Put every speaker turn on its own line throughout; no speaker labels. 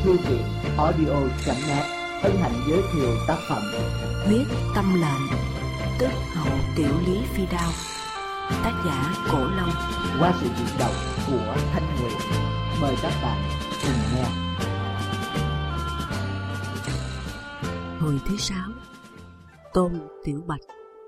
Thư viện audio.net hân hạnh giới thiệu tác phẩm
Huyết Tâm Lệnh, tức Hậu Tiểu Lý Phi Đao, tác giả Cổ Long,
qua sự diễn đọc của Thanh Nguyệt. Mời các bạn cùng nghe.
Hồi thứ 6. Tôn Tiểu Bạch.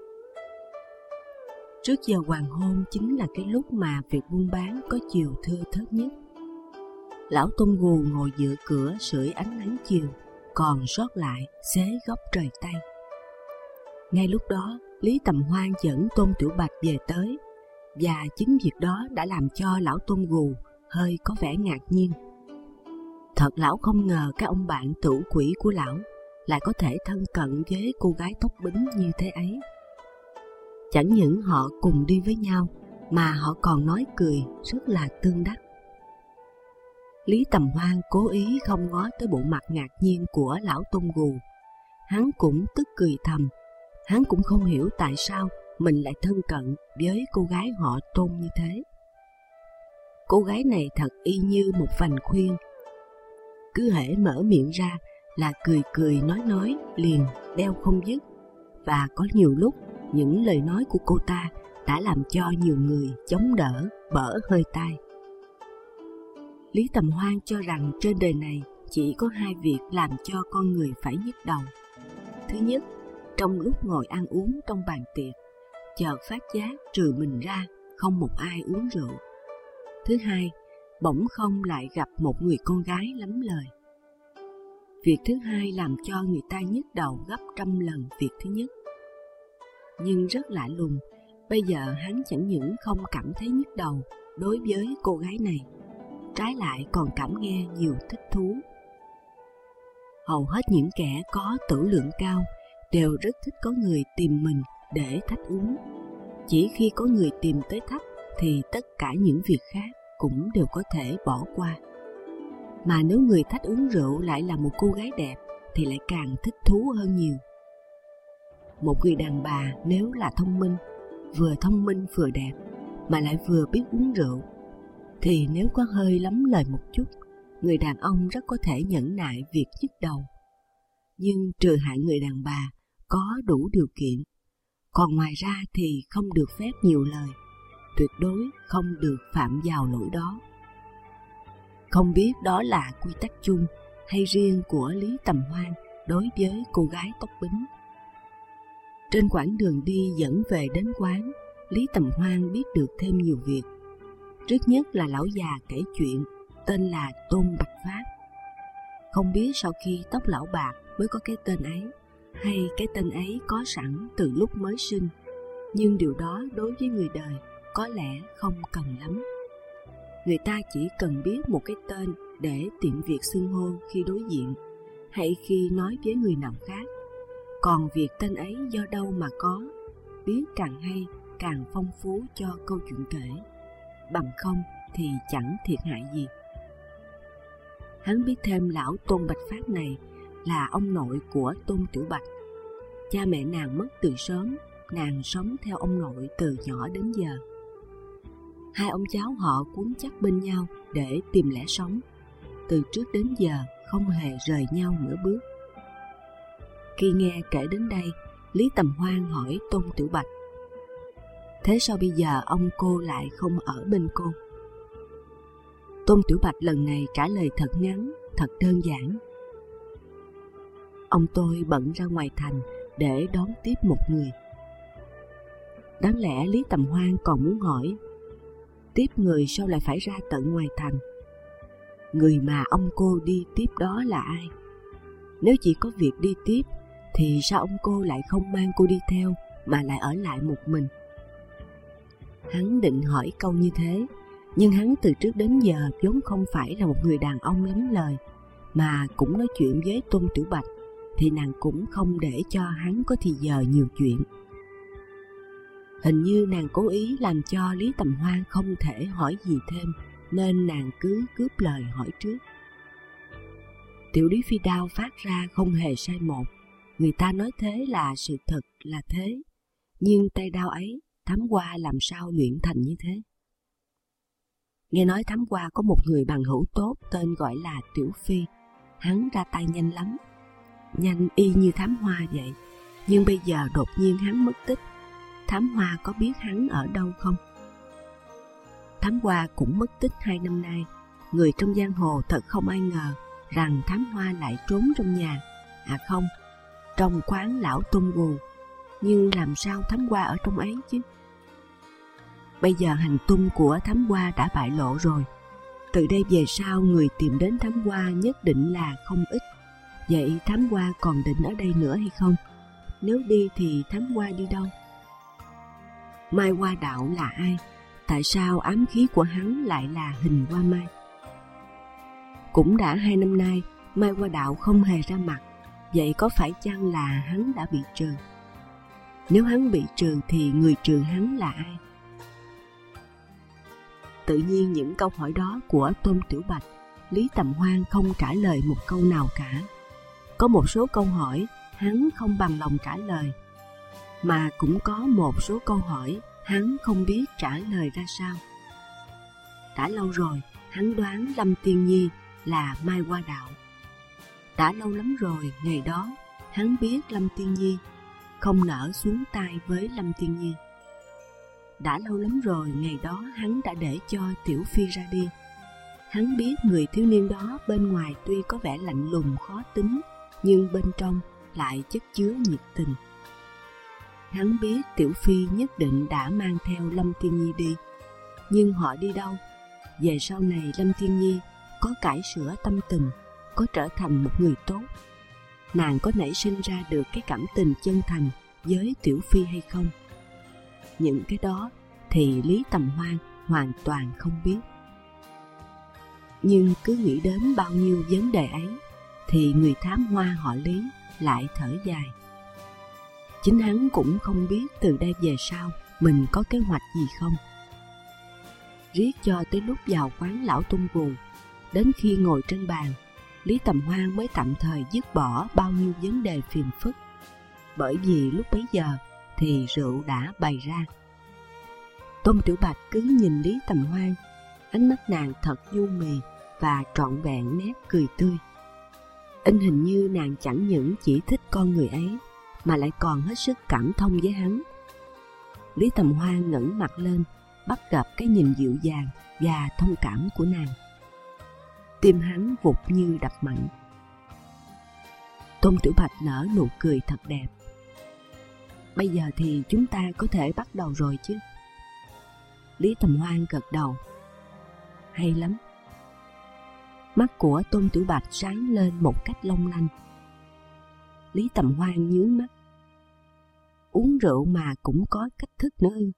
Trước giờ hoàng hôn chính là cái lúc mà việc buôn bán có chiều thưa thớt nhất. Lão Tôn Gù ngồi giữa cửa sưởi ánh nắng chiều, còn sót lại xế góc trời Tây. Ngay lúc đó, Lý Tầm Hoan dẫn Tôn Tiểu Bạch về tới, và chính việc đó đã làm cho lão Tôn Gù hơi có vẻ ngạc nhiên. Thật lão không ngờ các ông bạn tửu quỷ của lão lại có thể thân cận với cô gái tóc bính như thế ấy. Chẳng những họ cùng đi với nhau, mà họ còn nói cười rất là tương đắc. Lý Tầm Hoan cố ý không ngó tới bộ mặt ngạc nhiên của lão Tôn Gù. Hắn cũng tức cười thầm. Hắn cũng không hiểu tại sao mình lại thân cận với cô gái họ Tôn như thế. Cô gái này thật y như một vành khuyên, cứ hễ mở miệng ra là cười cười nói liền đeo không dứt, và có nhiều lúc những lời nói của cô ta đã làm cho nhiều người chống đỡ bở hơi tai. Lý Tầm Hoan cho rằng trên đời này chỉ có hai việc làm cho con người phải nhức đầu. Thứ nhất, trong lúc ngồi ăn uống trong bàn tiệc, chợt phát giác trừ mình ra không một ai uống rượu. Thứ hai, bỗng không lại gặp một người con gái lắm lời. Việc thứ hai làm cho người ta nhức đầu gấp trăm lần việc thứ nhất. Nhưng rất lạ lùng, bây giờ hắn chẳng những không cảm thấy nhức đầu đối với cô gái này, trái lại còn cảm nghe nhiều thích thú. Hầu hết những kẻ có tử lượng cao đều rất thích có người tìm mình để thách uống. Chỉ khi có người tìm tới thách thì tất cả những việc khác cũng đều có thể bỏ qua. Mà nếu người thách uống rượu lại là một cô gái đẹp thì lại càng thích thú hơn nhiều. Một người đàn bà nếu là thông minh vừa đẹp mà lại vừa biết uống rượu, thì nếu có hơi lắm lời một chút, người đàn ông rất có thể nhẫn nại việc nhức đầu. Nhưng trừ hạng người đàn bà có đủ điều kiện, còn ngoài ra thì không được phép nhiều lời, tuyệt đối không được phạm vào lỗi đó. Không biết đó là quy tắc chung hay riêng của Lý Tầm Hoan đối với cô gái tóc bính. Trên quãng đường đi dẫn về đến quán, Lý Tầm Hoan biết được thêm nhiều việc. Trước nhất là lão già kể chuyện, tên là Tôn Bạch Phát. Không biết sau khi tóc lão bạc mới có cái tên ấy, hay cái tên ấy có sẵn từ lúc mới sinh, nhưng điều đó đối với người đời có lẽ không cần lắm. Người ta chỉ cần biết một cái tên để tiện việc xưng hô khi đối diện, hay khi nói với người nào khác. Còn việc tên ấy do đâu mà có, biết càng hay, càng phong phú cho câu chuyện kể. Bằng không thì chẳng thiệt hại gì. Hắn biết thêm lão Tôn Bạch Phát này là ông nội của Tôn Tiểu Bạch. Cha mẹ nàng mất từ sớm, nàng sống theo ông nội từ nhỏ đến giờ. Hai ông cháu họ cuốn chắc bên nhau để tìm lẽ sống, từ trước đến giờ không hề rời nhau nửa bước. Khi nghe kể đến đây, Lý Tầm Hoan hỏi Tôn Tiểu Bạch: thế sao bây giờ ông cô lại không ở bên cô? Tôn Tiểu Bạch lần này trả lời thật ngắn, thật đơn giản: ông tôi bận ra ngoài thành để đón tiếp một người. Đáng lẽ Lý Tầm Hoan còn muốn hỏi: tiếp người sao lại phải ra tận ngoài thành? Người mà ông cô đi tiếp đó là ai? Nếu chỉ có việc đi tiếp thì sao ông cô lại không mang cô đi theo mà lại ở lại một mình? Hắn định hỏi câu như thế, nhưng hắn từ trước đến giờ vốn không phải là một người đàn ông lắm lời, mà cũng nói chuyện với Tôn Tiểu Bạch thì nàng cũng không để cho hắn có thì giờ nhiều chuyện. Hình như nàng cố ý làm cho Lý Tầm Hoan không thể hỏi gì thêm, nên nàng cứ cướp lời hỏi trước. Tiểu Lý Phi Đao phát ra không hề sai một. Người ta nói thế là sự thật là thế, nhưng tay đao ấy Thám Hoa làm sao luyện thành như thế? Nghe nói Thám Hoa có một người bằng hữu tốt tên gọi là Tiểu Phi, hắn ra tay nhanh lắm, nhanh y như Thám Hoa vậy. Nhưng bây giờ đột nhiên hắn mất tích, Thám Hoa có biết hắn ở đâu không? Thám Hoa cũng mất tích 2 năm nay. Người trong giang hồ thật không ai ngờ rằng Thám Hoa lại trốn trong nhà, à không, trong quán lão Tôn Gù. Nhưng làm sao Thám Hoa ở trong ấy chứ? Bây giờ hành tung của Thám Hoa đã bại lộ rồi. Từ đây về sau người tìm đến Thám Hoa nhất định là không ít. Vậy Thám Hoa còn định ở đây nữa hay không? Nếu đi thì Thám Hoa đi đâu? Mai Hoa Đạo là ai? Tại sao ám khí của hắn lại là hình hoa mai? Cũng đã 2 năm nay Mai Hoa Đạo không hề ra mặt. Vậy có phải chăng là hắn đã bị trừ? Nếu hắn bị trừ thì người trừ hắn là ai? Tự nhiên những câu hỏi đó của Tôn Tiểu Bạch, Lý Tầm Hoan không trả lời một câu nào cả. Có một số câu hỏi hắn không bằng lòng trả lời, mà cũng có một số câu hỏi hắn không biết trả lời ra sao. Đã lâu rồi hắn đoán Lâm Tiên Nhi là Mai Hoa Đạo. Đã lâu lắm rồi ngày đó hắn biết Lâm Tiên Nhi không nỡ xuống tay với Lâm Tiên Nhi. Đã lâu lắm rồi ngày đó hắn đã để cho Tiểu Phi ra đi. Hắn biết người thiếu niên đó bên ngoài tuy có vẻ lạnh lùng khó tính, nhưng bên trong lại chất chứa nhiệt tình. Hắn biết Tiểu Phi nhất định đã mang theo Lâm Tiên Nhi đi. Nhưng họ đi đâu? Về sau này Lâm Tiên Nhi có cải sửa tâm tình, có trở thành một người tốt, nàng có nảy sinh ra được cái cảm tình chân thành với Tiểu Phi hay không? Những cái đó thì Lý Tầm Hoan hoàn toàn không biết. Nhưng cứ nghĩ đến bao nhiêu vấn đề ấy thì người Thám Hoa họ Lý lại thở dài. Chính hắn cũng không biết từ đây về sau mình có kế hoạch gì không. Riết cho tới lúc vào quán lão Tôn Gù, đến khi ngồi trên bàn, Lý Tầm Hoan mới tạm thời dứt bỏ bao nhiêu vấn đề phiền phức. Bởi vì lúc bấy giờ thì rượu đã bày ra. Tôn Tiểu Bạch cứ nhìn Lý Tầm Hoan, ánh mắt nàng thật nhu mì và trọn vẹn nét cười tươi. In hình như nàng chẳng những chỉ thích con người ấy mà lại còn hết sức cảm thông với hắn. Lý Tầm Hoan ngẩng mặt lên, bắt gặp cái nhìn dịu dàng và thông cảm của nàng. Tim hắn vụt như đập mạnh. Tôn Tiểu Bạch nở nụ cười thật đẹp. Bây giờ thì chúng ta có thể bắt đầu rồi chứ? Lý Tầm Hoan gật đầu. Hay lắm. Mắt của Tôn Tiểu Bạch sáng lên một cách long lanh. Lý Tầm Hoan nhướng mắt. Uống rượu mà cũng có cách thức nữa ư?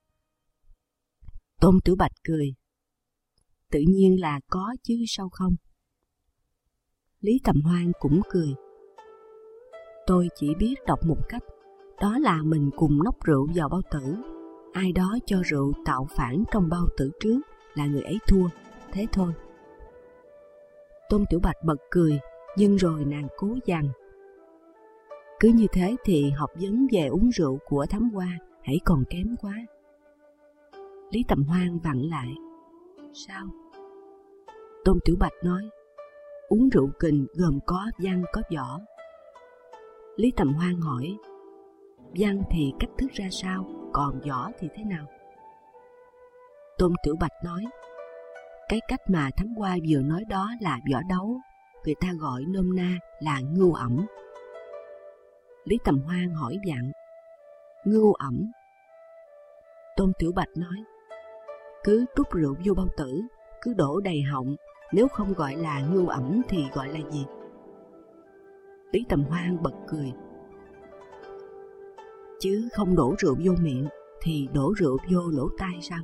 Tôn Tiểu Bạch cười. Tự nhiên là có chứ sao không? Lý Tầm Hoan cũng cười. Tôi chỉ biết đọc một cách, đó là mình cùng nốc rượu vào bao tử. Ai đó cho rượu tạo phản trong bao tử trước là người ấy thua, thế thôi. Tôn Tiểu Bạch bật cười, nhưng rồi nàng cố dằn. Cứ như thế thì học vấn về uống rượu của Thám Hoa hãy còn kém quá. Lý Tầm Hoan vặn lại. Sao? Tôn Tiểu Bạch nói, uống rượu kình gồm có văn có võ. Lý Tầm Hoan hỏi, văn thì cách thức ra sao, còn võ thì thế nào? Tôn Tiểu Bạch nói, cái cách mà Thám Hoa vừa nói đó là võ đấu, người ta gọi nôm na là ngưu ẩm. Lý Tầm Hoan hỏi vặn, ngưu ẩm? Tôn Tiểu Bạch nói, cứ trút rượu vô bao tử, cứ đổ đầy họng, nếu không gọi là ngưu ẩm thì gọi là gì? Lý Tầm Hoan bật cười. Chứ không đổ rượu vô miệng thì đổ rượu vô lỗ tai sao?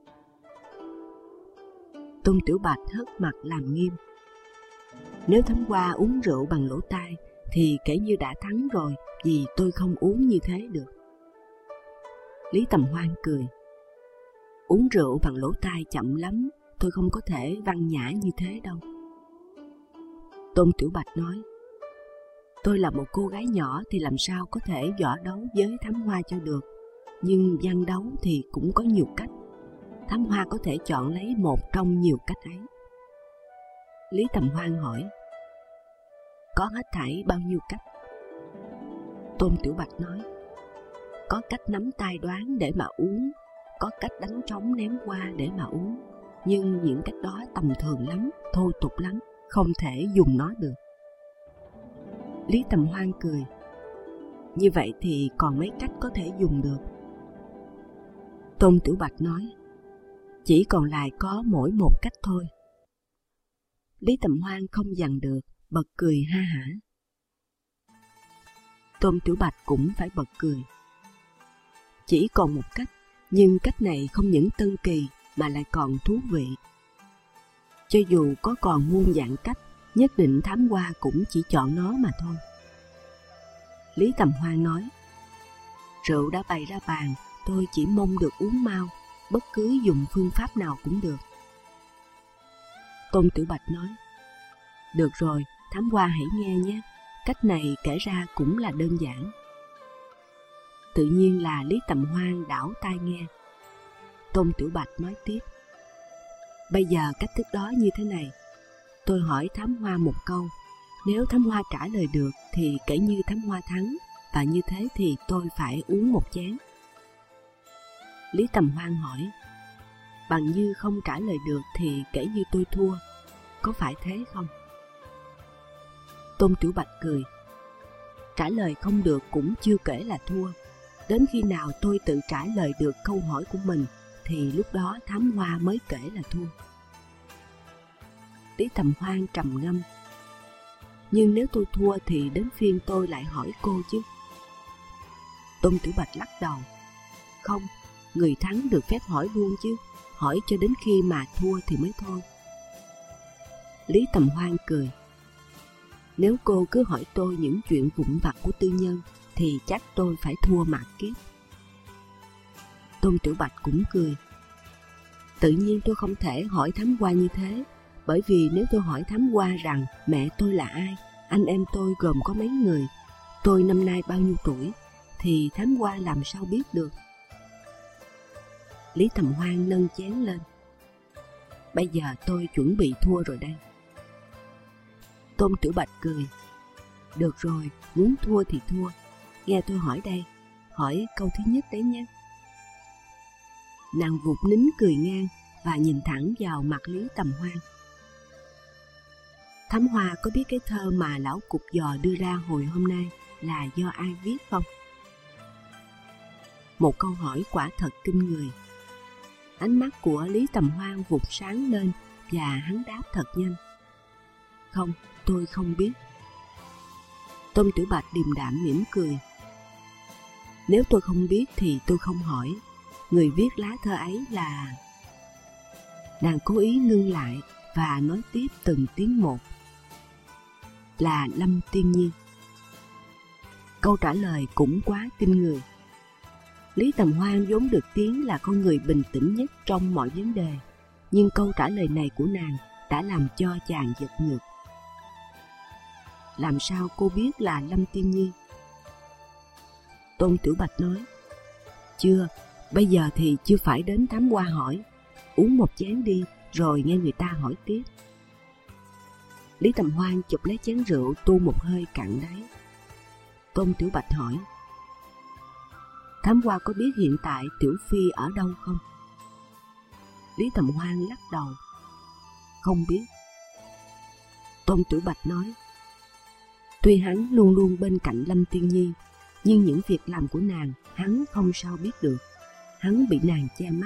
Tôn Tiểu Bạch hất mặt làm nghiêm. Nếu Thám Hoa uống rượu bằng lỗ tai thì kể như đã thắng rồi, vì tôi không uống như thế được. Lý Tầm Hoan cười. Uống rượu bằng lỗ tai chậm lắm, tôi không có thể văn nhã như thế đâu. Tôn Tiểu Bạch nói, tôi là một cô gái nhỏ thì làm sao có thể võ đấu với Thám Hoa cho được, nhưng văn đấu thì cũng có nhiều cách. Thám Hoa có thể chọn lấy một trong nhiều cách ấy. Lý Tầm Hoan hỏi, có hết thảy bao nhiêu cách? Tôn Tiểu Bạch nói, có cách nắm tay đoán để mà uống, có cách đánh trống ném qua để mà uống, nhưng những cách đó tầm thường lắm, thô tục lắm, không thể dùng nó được. Lý Tầm Hoan cười, như vậy thì còn mấy cách có thể dùng được? Tôn Tiểu Bạch nói, chỉ còn lại có mỗi một cách thôi. Lý Tầm Hoan không dằn được, bật cười ha hả. Tôn Tiểu Bạch cũng phải bật cười. Chỉ còn một cách, nhưng cách này không những tân kỳ mà lại còn thú vị. Cho dù có còn muôn vạn cách, nhất định Thám Hoa cũng chỉ chọn nó mà thôi. Lý Tầm Hoan nói, rượu đã bày ra bàn, tôi chỉ mong được uống mau, bất cứ dùng phương pháp nào cũng được. Tôn Tiểu Bạch nói, được rồi, Thám Hoa hãy nghe nhé, cách này kể ra cũng là đơn giản. Tự nhiên là Lý Tầm Hoan đảo tai nghe. Tôn Tiểu Bạch nói tiếp, bây giờ cách thức đó như thế này, tôi hỏi Thám Hoa một câu, nếu Thám Hoa trả lời được thì kể như Thám Hoa thắng, và như thế thì tôi phải uống một chén. Lý Tầm Hoan hỏi, bằng như không trả lời được thì kể như tôi thua, có phải thế không? Tôn Tiểu Bạch cười, trả lời không được cũng chưa kể là thua, đến khi nào tôi tự trả lời được câu hỏi của mình thì lúc đó Thám Hoa mới kể là thua. Lý Tầm Hoan trầm ngâm, nhưng nếu tôi thua thì đến phiên tôi lại hỏi cô chứ. Tôn Tiểu Bạch lắc đầu, không, người thắng được phép hỏi luôn chứ, hỏi cho đến khi mà thua thì mới thôi. Lý Tầm Hoan cười, nếu cô cứ hỏi tôi những chuyện vụn vặt của tư nhân thì chắc tôi phải thua mạt kiếp. Tôn Tiểu Bạch cũng cười, tự nhiên tôi không thể hỏi Thám Hoa như thế, bởi vì nếu tôi hỏi Thám Hoa rằng mẹ tôi là ai, anh em tôi gồm có mấy người, tôi năm nay bao nhiêu tuổi, thì Thám Hoa làm sao biết được. Lý Tầm Hoan nâng chén lên, bây giờ tôi chuẩn bị thua rồi đây. Tôn Tiểu Bạch cười, được rồi, muốn thua thì thua, nghe tôi hỏi đây, hỏi câu thứ nhất đấy nhé. Nàng vụt nín cười ngang và nhìn thẳng vào mặt Lý Tầm Hoan. Thám Hoa có biết cái thơ mà lão cục giò đưa ra hồi hôm nay là do ai viết không? Một câu hỏi quả thật kinh người. Ánh mắt của Lý Tầm Hoan vụt sáng lên và hắn đáp thật nhanh, không, tôi không biết. Tôn Tiểu Bạch điềm đạm mỉm cười, nếu tôi không biết thì tôi không hỏi, người viết lá thơ ấy là... Nàng cố ý ngưng lại và nói tiếp từng tiếng một, là Lâm Tiên Nhi. Câu trả lời cũng quá kinh người. Lý Tầm Hoan vốn được tiếng là con người bình tĩnh nhất trong mọi vấn đề, nhưng câu trả lời này của nàng đã làm cho chàng giật ngược. Làm sao cô biết là Lâm Tiên Nhi? Tôn Tiểu Bạch nói, chưa, bây giờ thì chưa phải đến Thám Hoa hỏi, uống một chén đi rồi nghe người ta hỏi tiếp. Lý Tầm Hoan chụp lấy chén rượu tu một hơi cạn đáy. Tôn Tiểu Bạch hỏi, Thám Hoa có biết hiện tại Tiểu Phi ở đâu không? Lý Tầm Hoan lắc đầu, không biết. Tôn Tiểu Bạch nói, tuy hắn luôn luôn bên cạnh Lâm Tiên Nhi, nhưng những việc làm của nàng hắn không sao biết được, hắn bị nàng che mắt.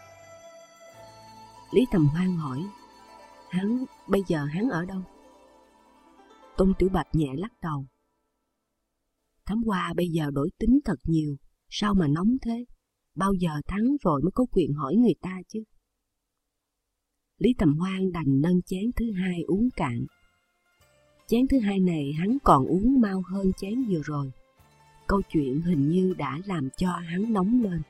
Lý Tầm Hoan hỏi, bây giờ hắn ở đâu? Tôn Tiểu Bạch nhẹ lắc đầu, Thám Hoa bây giờ đổi tính thật nhiều, sao mà nóng thế, bao giờ thắng rồi mới có quyền hỏi người ta chứ. Lý Tầm Hoan đành nâng chén thứ hai uống cạn. Chén thứ hai này hắn còn uống mau hơn chén vừa rồi. Câu chuyện hình như đã làm cho hắn nóng lên.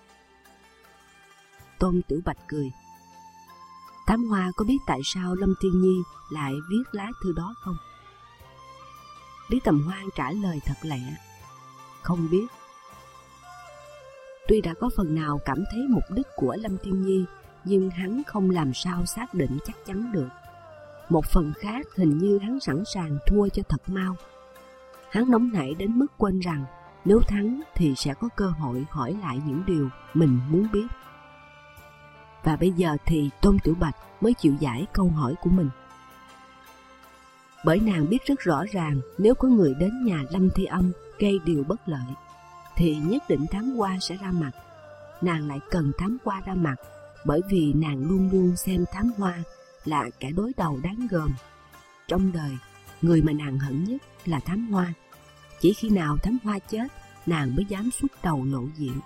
Tôn Tiểu Bạch cười, Thám Hoa có biết tại sao Lâm Tiên Nhi lại viết lá thư đó không? Lý Tầm Hoan trả lời thật lẹ, không biết. Tuy đã có phần nào cảm thấy mục đích của Lâm Tiên Nhi, nhưng hắn không làm sao xác định chắc chắn được. một phần khác hình như hắn sẵn sàng thua cho thật mau. Hắn nóng nảy đến mức quên rằng nếu thắng thì sẽ có cơ hội hỏi lại những điều mình muốn biết. Và bây giờ thì Tôn Tiểu Bạch mới chịu giải câu hỏi của mình. Bởi nàng biết rất rõ ràng nếu có người đến nhà Lâm Thi Âm gây điều bất lợi, thì nhất định Thám Hoa sẽ ra mặt. Nàng lại cần Thám Hoa ra mặt, bởi vì nàng luôn luôn xem Thám Hoa là kẻ đối đầu đáng gờm. Trong đời, người mà nàng hận nhất là Thám Hoa. Chỉ khi nào Thám Hoa chết, nàng mới dám xuất đầu lộ diện.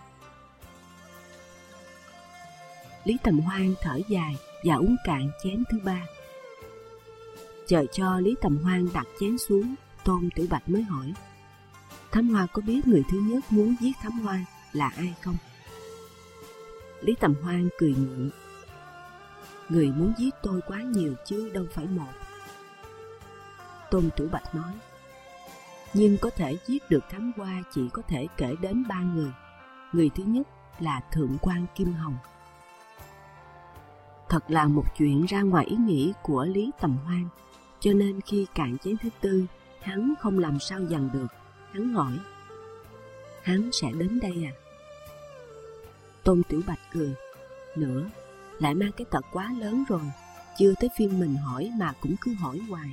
Lý Tầm Hoan thở dài và uống cạn chén thứ ba. Chờ cho Lý Tầm Hoan đặt chén xuống, Tôn Tiểu Bạch mới hỏi: Thám Hoa có biết người thứ nhất muốn giết Thám Hoa là ai không? Lý Tầm Hoan cười ngượng: Người muốn giết tôi quá nhiều chứ đâu phải một. Tôn Tiểu Bạch nói: Nhưng có thể giết được Thám Hoa chỉ có thể kể đến 3 người. Người thứ nhất là Thượng quan Kim Hồng. Thật là một chuyện ra ngoài ý nghĩ của Lý Tầm Hoan, cho nên khi cạn chén thứ tư, hắn không làm sao dằn được. Hắn hỏi: Hắn sẽ đến đây à? Tôn Tiểu Bạch cười: Nữa, lại mang cái tật quá lớn rồi, chưa tới phiên mình hỏi mà cũng cứ hỏi hoài.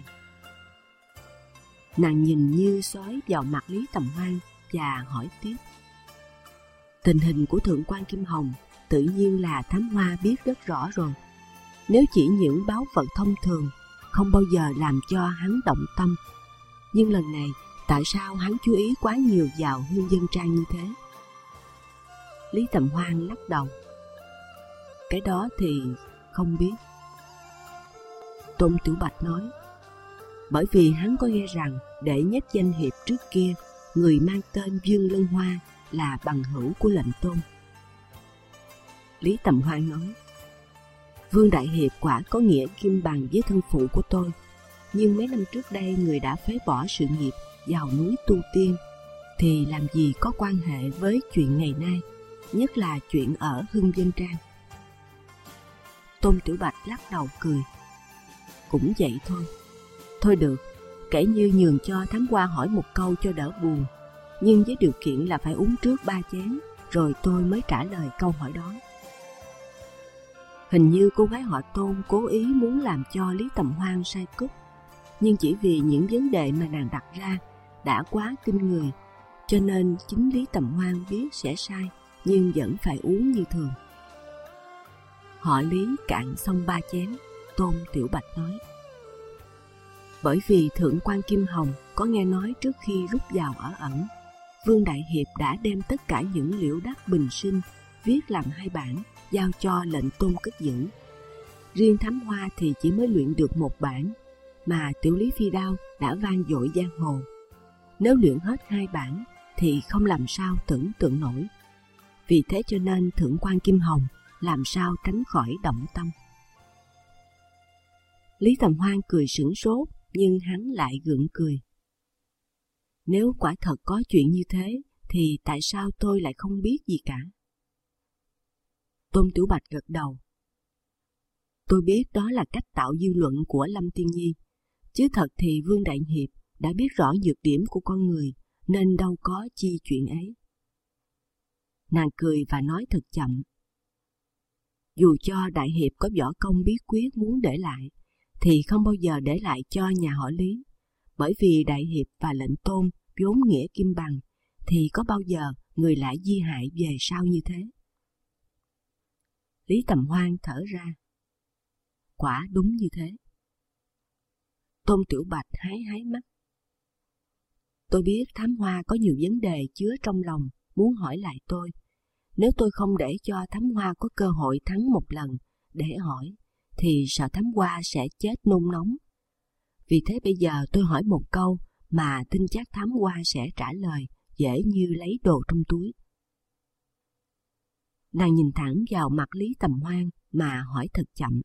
Nàng nhìn như sói vào mặt Lý Tầm Hoan và hỏi tiếp: Tình hình của Thượng quan Kim Hồng tự nhiên là Thám Hoa biết rất rõ rồi. Nếu chỉ những báu vật thông thường, không bao giờ làm cho hắn động tâm. Nhưng lần này, tại sao hắn chú ý quá nhiều vào Hương Vân Trang như thế? Lý Tầm Hoan lắc đầu: Cái đó thì không biết. Tôn Tiểu Bạch nói: Bởi vì hắn có nghe rằng đệ nhất danh hiệp trước kia, người mang tên Dương Lân Hoa, là bằng hữu của lệnh Tôn. Lý Tầm Hoan nói: Vương Đại Hiệp quả có nghĩa kim bằng với thân phụ của tôi, nhưng mấy năm trước đây người đã phế bỏ sự nghiệp vào núi tu tiên, thì làm gì có quan hệ với chuyện ngày nay, nhất là chuyện ở Hưng Vân Trang. Tôn Tiểu Bạch lắc đầu cười: Cũng vậy thôi. Thôi được, kể như nhường cho Thám Hoa hỏi một câu cho đỡ buồn, nhưng với điều kiện là phải uống trước 3 chén, rồi tôi mới trả lời câu hỏi đó. Hình như cô gái họ Tôn cố ý muốn làm cho Lý Tầm Hoan sai cúp, nhưng chỉ vì những vấn đề mà nàng đặt ra đã quá kinh người, cho nên chính Lý Tầm Hoan biết sẽ sai, nhưng vẫn phải uống như thường. Họ Lý cạn xong 3 chén, Tôn Tiểu Bạch nói: Bởi vì Thượng quan Kim Hồng có nghe nói trước khi rút vào ở ẩn, Vương Đại Hiệp đã đem tất cả những liễu đắc bình sinh viết làm 2 bản, giao cho lệnh Tôn cất giữ. Riêng Thám Hoa thì chỉ mới luyện được 1 bản, mà Tiểu Lý Phi Đao đã vang dội giang hồ. Nếu luyện hết 2 bản thì không làm sao tưởng tượng nổi. Vì thế cho nên Thượng quan Kim Hồng làm sao tránh khỏi động tâm. Lý Tầm Hoan cười sửng sốt, nhưng hắn lại gượng cười: Nếu quả thật có chuyện như thế, thì tại sao tôi lại không biết gì cả? Tôn Tiểu Bạch gật đầu: Tôi biết đó là cách tạo dư luận của Lâm Tiên Nhi, chứ thật thì Vương Đại Hiệp đã biết rõ nhược điểm của con người, nên đâu có chi chuyện ấy. Nàng cười và nói thật chậm: Dù cho Đại Hiệp có võ công bí quyết muốn để lại, thì không bao giờ để lại cho nhà họ Lý, bởi vì Đại Hiệp và lệnh Tôn vốn nghĩa kim bằng, thì có bao giờ người lại di hại về sau như thế? Lý Tầm Hoan thở ra: Quả đúng như thế. Tôn Tiểu Bạch hái hái mắt: Tôi biết Thám Hoa có nhiều vấn đề chứa trong lòng muốn hỏi lại tôi. Nếu tôi không để cho Thám Hoa có cơ hội thắng một lần để hỏi, thì sợ Thám Hoa sẽ chết nôn nóng. Vì thế bây giờ tôi hỏi một câu mà tin chắc Thám Hoa sẽ trả lời dễ như lấy đồ trong túi. Nàng nhìn thẳng vào mặt Lý Tầm Hoan mà hỏi thật chậm: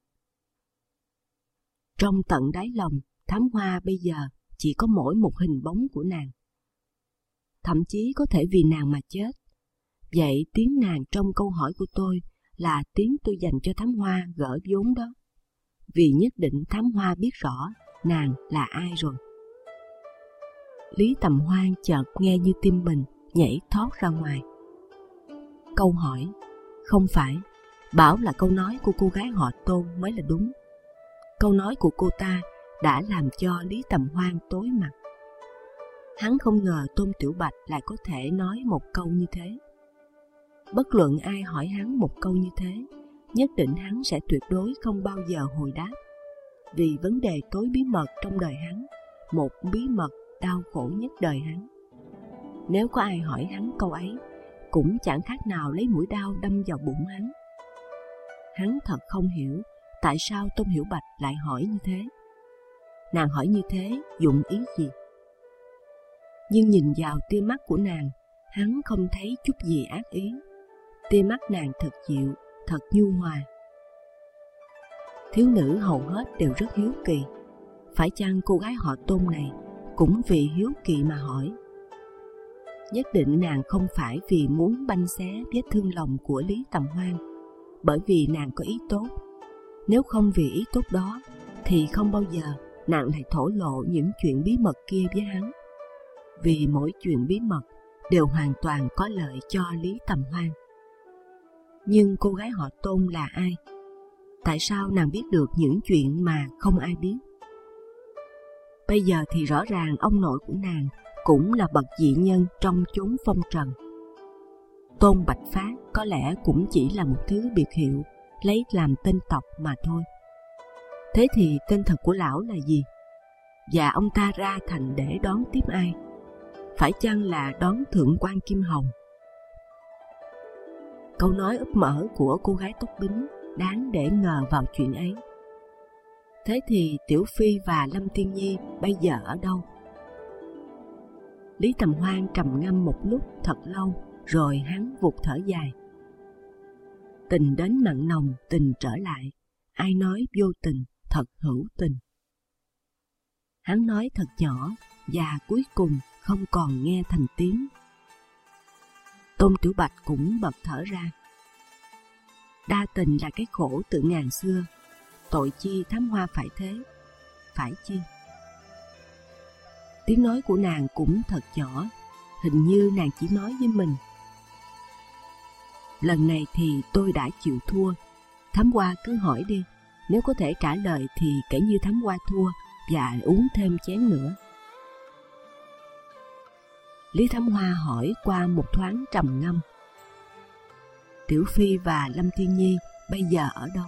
Trong tận đáy lòng, Thám Hoa bây giờ chỉ có mỗi một hình bóng của nàng. Thậm chí có thể vì nàng mà chết. Vậy tiếng nàng trong câu hỏi của tôi là tiếng tôi dành cho Thám Hoa gỡ vốn đó. vì nhất định Thám Hoa biết rõ nàng là ai rồi. Lý Tầm Hoan chợt nghe như tim mình nhảy thoát ra ngoài. Câu hỏi không phải, bảo là câu nói của cô gái họ Tôn mới là đúng. Câu nói của cô ta đã làm cho Lý Tầm Hoan tối mặt. Hắn không ngờ Tôn Tiểu Bạch lại có thể nói một câu như thế. Bất luận ai hỏi hắn một câu như thế, nhất định hắn sẽ tuyệt đối không bao giờ hồi đáp. Vì vấn đề tối bí mật trong đời hắn, một bí mật đau khổ nhất đời hắn. Nếu có ai hỏi hắn câu ấy, cũng chẳng khác nào lấy mũi đao đâm vào bụng hắn. Hắn thật không hiểu tại sao Tôn Hiểu Bạch lại hỏi như thế. Nàng hỏi như thế dụng ý gì? Nhưng nhìn vào tia mắt của nàng, hắn không thấy chút gì ác ý. Tia mắt nàng thật dịu, thật nhu hòa. Thiếu nữ hầu hết đều rất hiếu kỳ. Phải chăng cô gái họ Tôn này cũng vì hiếu kỳ mà hỏi? Nhất định nàng không phải vì muốn banh xé vết thương lòng của Lý Tầm Hoan, bởi vì nàng có ý tốt. Nếu không vì ý tốt đó, thì không bao giờ nàng lại thổ lộ những chuyện bí mật kia với hắn. Vì mỗi chuyện bí mật đều hoàn toàn có lợi cho Lý Tầm Hoan. Nhưng cô gái họ Tôn là ai? Tại sao nàng biết được những chuyện mà không ai biết? Bây giờ thì rõ ràng ông nội của nàng cũng là bậc dị nhân trong chốn phong trần. Tôn Bạch Phát có lẽ cũng chỉ là một thứ biệt hiệu lấy làm tên tộc mà thôi. Thế thì tên thật của lão là gì? Và ông ta ra thành để đón tiếp ai? Phải chăng là đón thượng quan Kim Hồng? Câu nói úp mở của cô gái tóc bính đáng để ngờ vào chuyện ấy. Thế thì Tiểu Phi và Lâm Tiên Nhi bây giờ ở đâu? Lý Tầm Hoan trầm ngâm một lúc thật lâu, rồi hắn vụt thở dài. Tình đến mặn nồng, tình trở lại. Ai nói vô tình, thật hữu tình. Hắn nói thật nhỏ, và cuối cùng không còn nghe thành tiếng. Tôn Tiểu Bạch cũng bật thở ra. Đa tình là cái khổ từ ngàn xưa, tội chi Thám Hoa phải thế, phải chi? Tiếng nói của nàng cũng thật nhỏ, hình như nàng chỉ nói với mình. Lần này thì tôi đã chịu thua. Thám Hoa cứ hỏi đi, nếu có thể trả lời thì kể như Thám Hoa thua và uống thêm chén nữa. Lý Thám Hoa hỏi qua một thoáng trầm ngâm. Tiểu Phi và Lâm Tiên Nhi bây giờ ở đâu?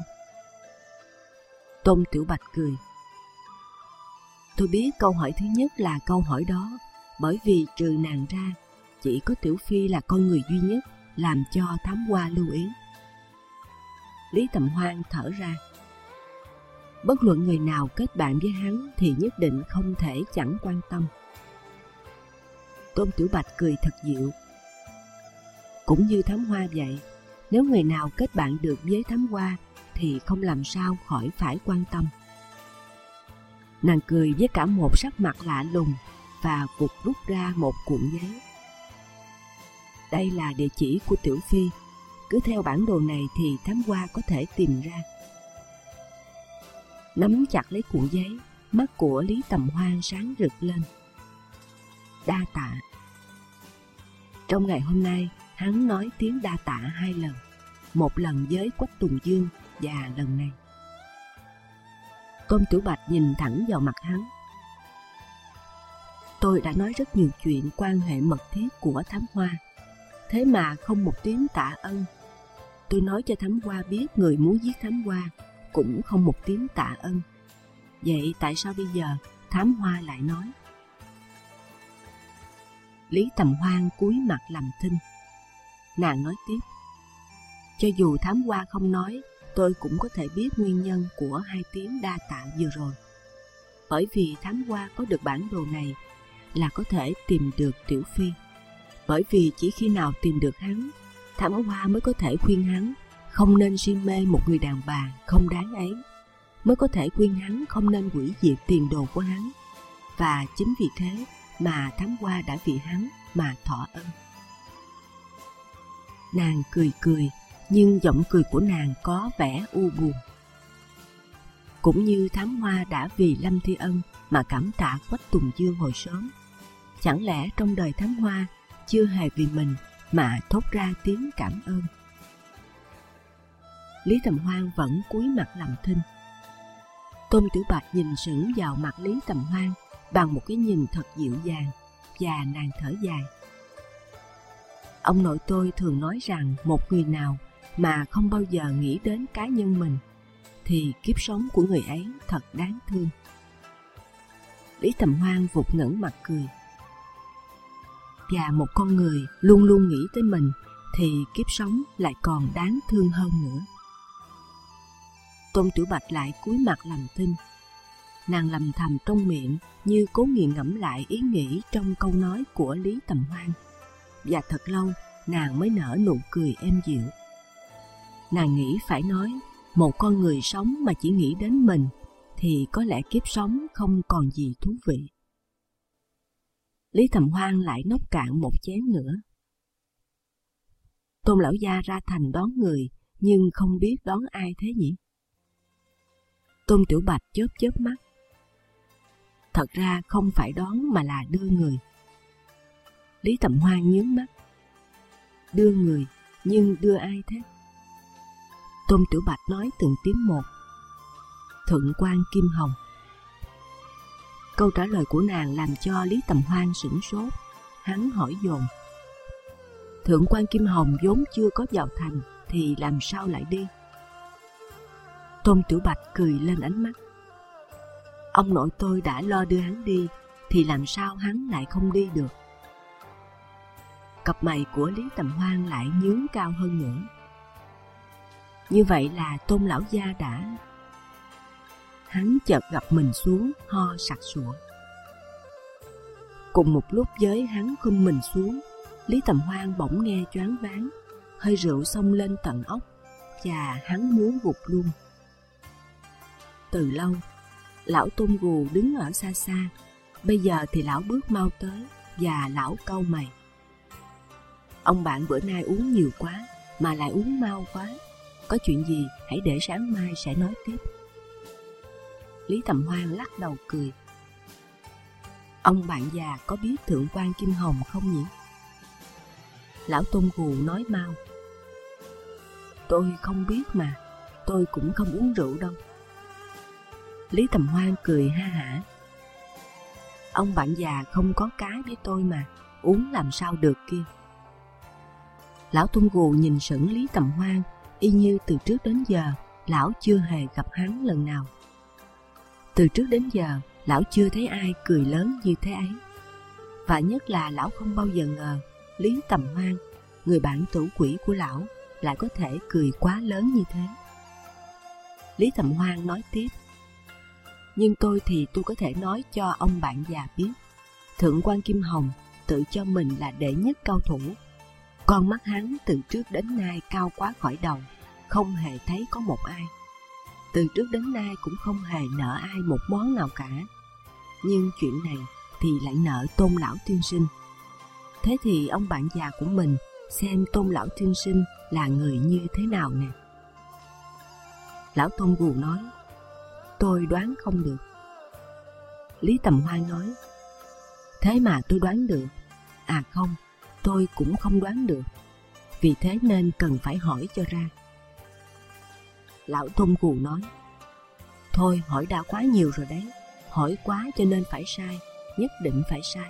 Tôn Tiểu Bạch cười. Tôi biết câu hỏi thứ nhất là câu hỏi đó, bởi vì trừ nàng ra, chỉ có Tiểu Phi là con người duy nhất làm cho Thám Hoa lưu ý. Lý Tầm Hoan thở ra. Bất luận người nào kết bạn với hắn thì nhất định không thể chẳng quan tâm. Tôn Tiểu Bạch cười thật dịu. Cũng như Thám Hoa vậy, nếu người nào kết bạn được với Thám Hoa thì không làm sao khỏi phải quan tâm. Nàng cười với cả một sắc mặt lạ lùng và vụt rút ra một cuộn giấy. Đây là địa chỉ của Tiểu Phi, cứ theo bản đồ này thì Thám Hoa có thể tìm ra. Nắm chặt lấy cuộn giấy, mắt của Lý Tầm Hoan sáng rực lên. Đa tạ. Trong ngày hôm nay, hắn nói tiếng đa tạ 2 lần, một lần với Quách Tùng Dương và lần này. Tôn Tiểu Bạch nhìn thẳng vào mặt hắn. Tôi đã nói rất nhiều chuyện quan hệ mật thiết của Thám Hoa, thế mà không một tiếng tạ ơn. Tôi nói cho Thám Hoa biết người muốn giết Thám Hoa, cũng không một tiếng tạ ơn. Vậy tại sao bây giờ Thám Hoa lại nói? Lý Tầm Hoan cúi mặt làm thinh. Nàng nói tiếp. Cho dù Thám Hoa không nói, tôi cũng có thể biết nguyên nhân của 2 tiếng đa tạ vừa rồi. Bởi vì Thám Hoa có được bản đồ này là có thể tìm được Tiểu Phi. Bởi vì chỉ khi nào tìm được hắn, Thám Hoa mới có thể khuyên hắn không nên si mê một người đàn bà không đáng ấy, mới có thể khuyên hắn không nên hủy diệt tiền đồ của hắn. Và chính vì thế mà Thám Hoa đã vì hắn mà thọ ân. Nàng cười cười, nhưng giọng cười của nàng có vẻ u buồn. Cũng như Thám Hoa đã vì Lâm Thi Ân mà cảm tạ Quách Tùng Dương hồi sớm, chẳng lẽ trong đời Thám Hoa chưa hề vì mình mà thốt ra tiếng cảm ơn? Lý Tầm Hoan vẫn cúi mặt làm thinh. Tôn Tiểu Bạch nhìn sững vào mặt Lý Tầm Hoan bằng một cái nhìn thật dịu dàng, và nàng thở dài. Ông nội tôi thường nói rằng một người nào mà không bao giờ nghĩ đến cá nhân mình thì kiếp sống của người ấy thật đáng thương. Lý Tầm Hoan vụt ngẩng mặt cười. Và một con người luôn luôn nghĩ tới mình thì kiếp sống lại còn đáng thương hơn nữa. Tôn Tiểu Bạch lại cúi mặt làm thinh. Nàng lầm thầm trong miệng như cố nghiền ngẫm lại ý nghĩ trong câu nói của Lý Tầm Hoan, và thật lâu nàng mới nở nụ cười êm dịu. Nàng nghĩ phải nói, một con người sống mà chỉ nghĩ đến mình thì có lẽ kiếp sống không còn gì thú vị. Lý Tầm Hoan lại nốc cạn một chén nữa. Tôn lão gia ra thành đón người, nhưng không biết đón ai thế nhỉ? Tôn Tiểu Bạch chớp chớp mắt. Thật ra không phải đón mà là đưa người. Lý Tầm Hoan nhướng mắt. Đưa người, nhưng đưa ai thế? Tôn Tiểu Bạch nói từng tiếng một. Thượng quan Kim Hồng. Câu trả lời của nàng làm cho Lý Tầm Hoan sửng sốt. Hắn hỏi dồn. Thượng quan Kim Hồng vốn chưa có vào thành thì làm sao lại đi? Tôn Tiểu Bạch cười lên ánh mắt. Ông nội tôi đã lo đưa hắn đi thì làm sao hắn lại không đi được? Cặp mày của Lý Tầm Hoan lại nhướng cao hơn nữa. Như vậy là Tôn lão gia đã... Hắn chợt gặp mình xuống, ho sặc sụa. Cùng một lúc với hắn khum mình xuống, Lý Tầm Hoan bỗng nghe choáng váng, hơi rượu xông lên tận óc, và hắn muốn gục luôn. Từ lâu, lão Tôn Gù đứng ở xa xa, bây giờ thì lão bước mau tới, và lão cau mày. Ông bạn bữa nay uống nhiều quá, mà lại uống mau quá. Có chuyện gì hãy để sáng mai sẽ nói tiếp. Lý Tầm Hoan lắc đầu cười. Ông bạn già có biết Thượng quan Kim Hồng không nhỉ? Lão Tôn Gù nói mau. Tôi không biết mà, tôi cũng không uống rượu đâu. Lý Tầm Hoan cười ha hả. Ông bạn già không có cái với tôi mà, uống làm sao được kia. Lão Tôn Gù nhìn sững Lý Tầm Hoan, y như từ trước đến giờ lão chưa hề gặp hắn lần nào. Từ trước đến giờ lão chưa thấy ai cười lớn như thế ấy, và nhất là lão không bao giờ ngờ Lý Tầm Hoan, người bạn tử quỷ của lão, lại có thể cười quá lớn như thế. Lý Tầm Hoan nói tiếp. Nhưng tôi thì tôi có thể nói cho ông bạn già biết, Thượng quan Kim Hồng tự cho mình là đệ nhất cao thủ. Con mắt hắn từ trước đến nay cao quá khỏi đầu, không hề thấy có một ai. Từ trước đến nay cũng không hề nợ ai một món nào cả. Nhưng chuyện này thì lại nợ Tôn lão tiên sinh. Thế thì ông bạn già của mình xem Tôn lão tiên sinh là người như thế nào nè. Lão Tôn Gù nói. Tôi đoán không được. Lý Tầm Hoan nói. Thế mà tôi đoán được. À không, tôi cũng không đoán được. Vì thế nên cần phải hỏi cho ra. Lão Tôn Gù nói. Thôi hỏi đã quá nhiều rồi đấy. Hỏi quá cho nên phải sai. Nhất định phải sai.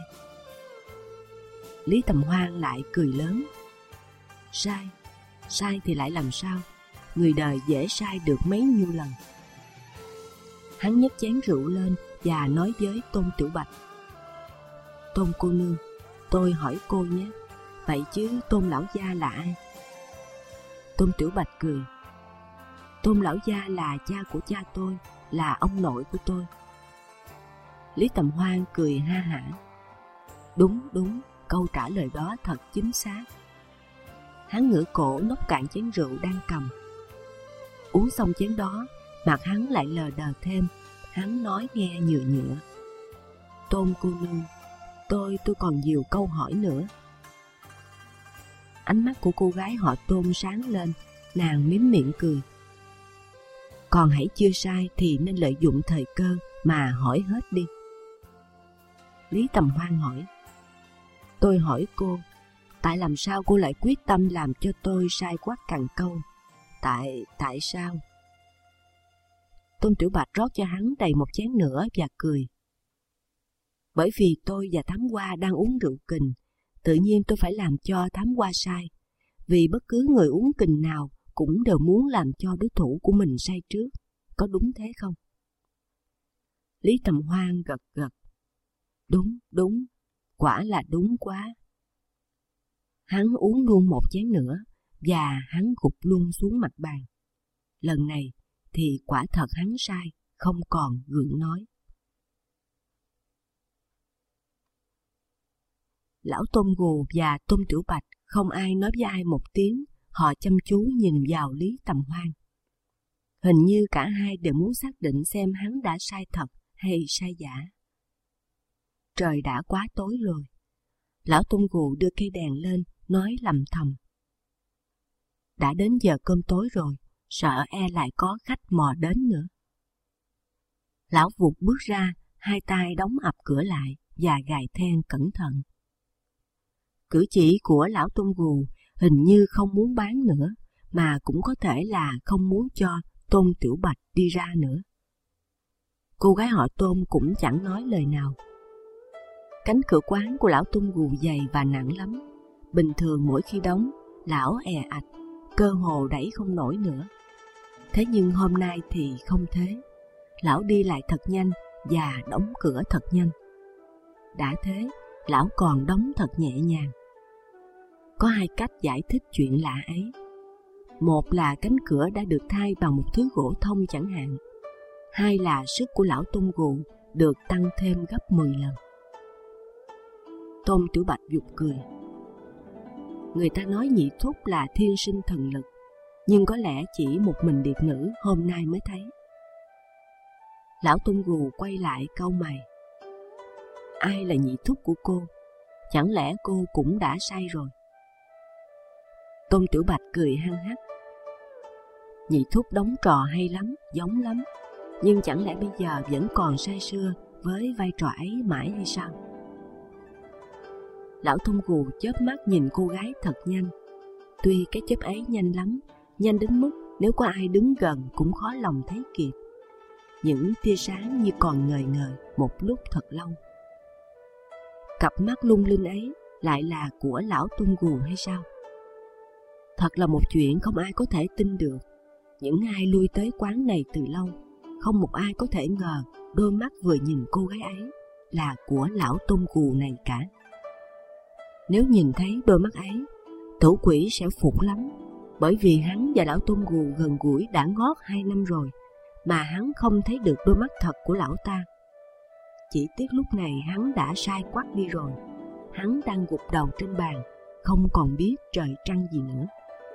Lý Tầm Hoan lại cười lớn. Sai? Sai thì lại làm sao? Người đời dễ sai được mấy nhiêu lần. Hắn nhấc chén rượu lên và nói với Tôn Tiểu Bạch. Tôn cô nương, tôi hỏi cô nhé, vậy chứ Tôn lão gia là ai? Tôn Tiểu Bạch cười. Tôn lão gia là cha của cha tôi, là ông nội của tôi. Lý Tầm Hoan cười ha hả. Đúng, đúng, câu trả lời đó thật chính xác. Hắn ngửa cổ nốc cạn chén rượu đang cầm. Uống xong chén đó, mặt hắn lại lờ đờ thêm. Hắn nói nghe nhựa nhựa. Tôn cô nương, tôi còn nhiều câu hỏi nữa. Ánh mắt của cô gái họ Tôn sáng lên, nàng mím miệng cười. Còn hãy chưa sai thì nên lợi dụng thời cơ mà hỏi hết đi. Lý Tầm Hoan hỏi: Tôi hỏi cô, tại làm sao cô lại quyết tâm làm cho tôi sai quát cằn câu? Tại sao? Tôn Tiểu Bạch rót cho hắn đầy một chén nữa và cười. Bởi vì tôi và Thám Hoa đang uống rượu kình, tự nhiên tôi phải làm cho Thám Hoa sai. Vì bất cứ người uống kình nào cũng đều muốn làm cho đối thủ của mình say trước. Có đúng thế không? Lý Tầm Hoan gật gật. Đúng, quả là đúng quá. Hắn uống luôn một chén nữa và hắn gục luôn xuống mặt bàn. Lần này thì quả thật hắn sai, không còn gượng nói. Lão Tôn Gù và Tôn Tiểu Bạch không ai nói với ai một tiếng, họ chăm chú nhìn vào Lý Tầm Hoan. Hình như cả hai đều muốn xác định xem hắn đã sai thật hay sai giả. Trời đã quá tối rồi. Lão Tôn Gù đưa cây đèn lên, nói lầm thầm: Đã đến giờ cơm tối rồi, sợ e lại có khách mò đến nữa. Lão vụt bước ra, hai tay đóng ập cửa lại và gài then cẩn thận. Cử chỉ của lão Tôn Gù hình như không muốn bán nữa, mà cũng có thể là không muốn cho Tôn Tiểu Bạch đi ra nữa. Cô gái họ Tôn cũng chẳng nói lời nào. Cánh cửa quán của lão Tôn Gù dày và nặng lắm. Bình thường mỗi khi đóng, lão è ạch, cơ hồ đẩy không nổi nữa. Thế nhưng hôm nay thì không thế. Lão đi lại thật nhanh và đóng cửa thật nhanh. Đã thế, lão còn đóng thật nhẹ nhàng. Có hai cách giải thích chuyện lạ ấy. Một là cánh cửa đã được thay bằng một thứ gỗ thông chẳng hạn. Hai là sức của lão Tôn Gù được tăng thêm gấp 10 lần. Tôn Tiểu Bạch giục cười. Người ta nói Nhị Thúc là thiên sinh thần lực, nhưng có lẽ chỉ một mình điệp nữ hôm nay mới thấy. Lão Tôn Gù quay lại cau mày. Ai là Nhị Thúc của cô? Chẳng lẽ cô cũng đã sai rồi? Tôn Tiểu Bạch cười hăng hắc. Nhị Thúc đóng trò hay lắm, giống lắm, nhưng chẳng lẽ bây giờ vẫn còn say sưa với vai trò ấy mãi hay sao? Lão Tôn Gù chớp mắt nhìn cô gái thật nhanh. Tuy cái chớp ấy nhanh lắm, nhanh đến mức nếu có ai đứng gần cũng khó lòng thấy kịp. Những tia sáng như còn ngời ngời một lúc thật lâu. Cặp mắt lung linh ấy lại là của lão Tôn Gù hay sao? Thật là một chuyện không ai có thể tin được. Những ai lui tới quán này từ lâu, không một ai có thể ngờ đôi mắt vừa nhìn cô gái ấy là của lão Tôn Gù này cả. Nếu nhìn thấy đôi mắt ấy, Tử Quỷ sẽ phục lắm, bởi vì hắn và lão Tôn Gù gần gũi đã ngót 2 năm rồi, mà hắn không thấy được đôi mắt thật của lão ta. Chỉ tiếc lúc này hắn đã sai quắc đi rồi. Hắn đang gục đầu trên bàn, không còn biết trời trăng gì nữa.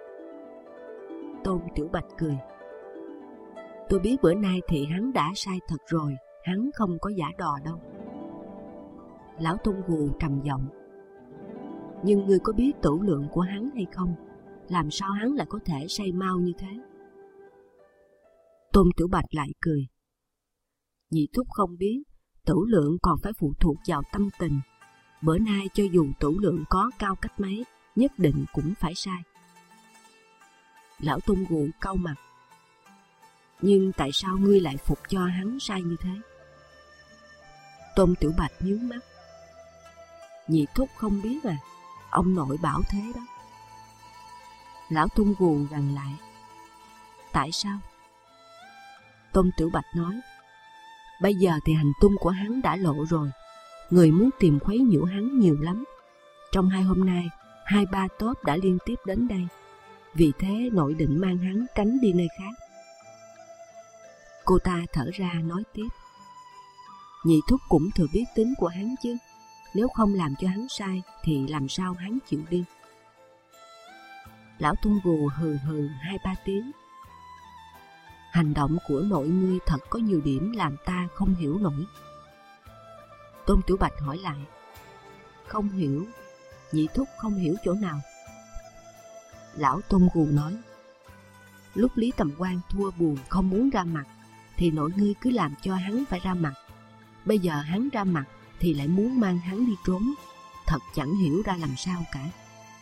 Tôn Tiểu Bạch cười. Tôi biết bữa nay thì hắn đã sai thật rồi, hắn không có giả đò đâu. Lão Tôn Gù trầm giọng. Nhưng ngươi có biết tửu lượng của hắn hay không? Làm sao hắn lại có thể say mau như thế? Tôn Tiểu Bạch lại cười. Nhị Thúc không biết, tửu lượng còn phải phụ thuộc vào tâm tình. Bữa nay cho dù tửu lượng có cao cách mấy, nhất định cũng phải sai. Lão Tôn Gù cau mặt. Nhưng tại sao ngươi lại phục cho hắn sai như thế? Tôn Tiểu Bạch nhướng mắt. Nhị Thúc không biết à? Ông nội bảo thế đó. Lão Tôn Gù gằn lại. Tại sao? Tôn Tiểu Bạch nói. Bây giờ thì hành tung của hắn đã lộ rồi. Người muốn tìm khuấy nhiễu hắn nhiều lắm. Trong 2 hôm nay, 2-3 tốp đã liên tiếp đến đây. Vì thế nội định mang hắn tránh đi nơi khác. Cô ta thở ra nói tiếp. Nhị Thúc cũng thừa biết tính của hắn chứ. Nếu không làm cho hắn sai thì làm sao hắn chịu đi? Lão Tôn Gù hừ hừ 2-3 tiếng. Hành động của nội ngươi thật có nhiều điểm làm ta không hiểu nổi. Tôn Tiểu Bạch hỏi lại. Không hiểu? Nhị Thúc không hiểu chỗ nào? Lão Tôn Gù nói. lúc Lý Tầm Hoan thua buồn không muốn ra mặt, thì nội ngươi cứ làm cho hắn phải ra mặt. Bây giờ hắn ra mặt thì lại muốn mang hắn đi trốn, thật chẳng hiểu ra làm sao cả.